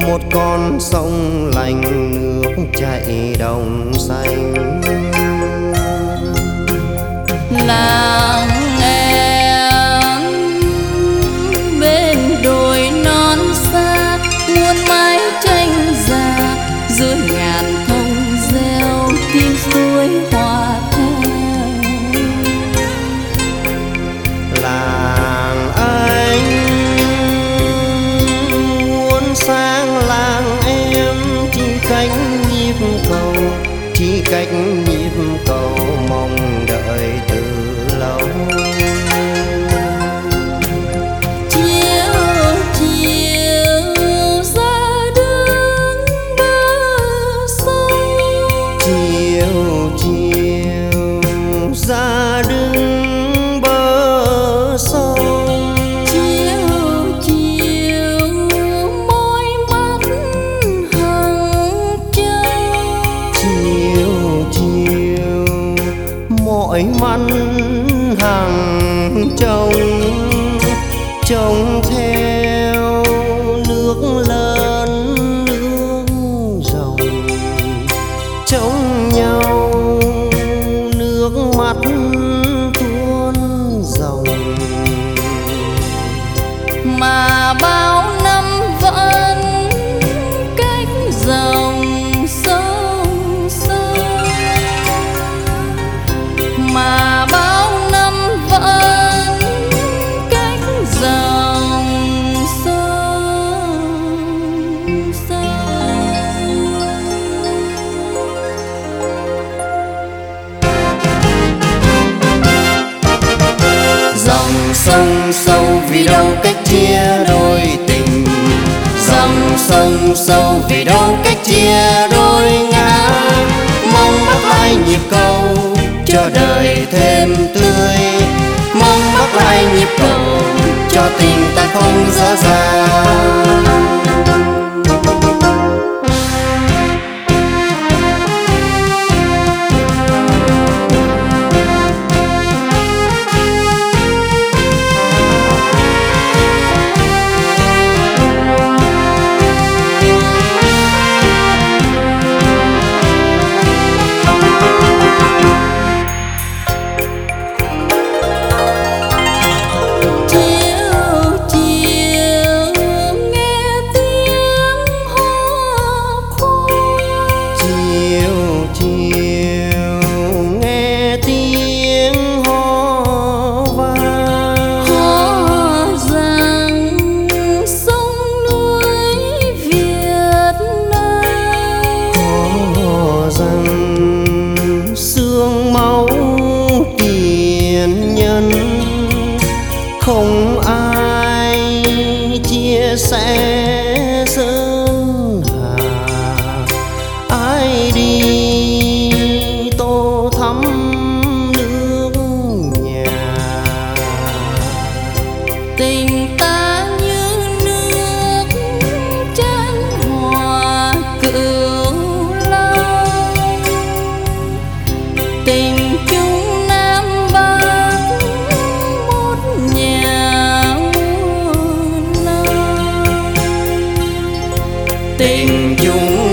một con sông lành nước chảy đồng xanh. Làng em bên đồi non xa, muôn mái tranh già giữa ngàn thông reo tiếng suối hòa theo. Làng anh muốn sang làng em, chỉ cách nhịp cầu, chỉ cách nhịp cầu mong đợi từ lâu. Chiều chiều ra đứng bờ sông, Chiều chiều ra đứng bờ sông. chiều chiều môi mắt hằng trông. Chiều chiều mỏi mắt hàng trông, trông theo nước lớn nước dòng, trông nhau nước mắt tuôn dòng. Mà bao năm vẫn cách dòng sông sâu, mà bao năm vẫn cách dòng sông sâu. Dòng sông sâu vì đâu cách chia đôi tình, dòng sông sâu vì đâu cách chia đôi ngã. Mong bắt lại nhịp cầu cho đời thêm tươi, mong bắt lại nhịp cầu cho tình ta không dở dang. Không ai chia sẻ sơn hà, ai đi tô thắm nước nhà. Tình ta như nước chan hòa cửu long, tình chung Nam Bắc một nhà muôn năm. Tình chung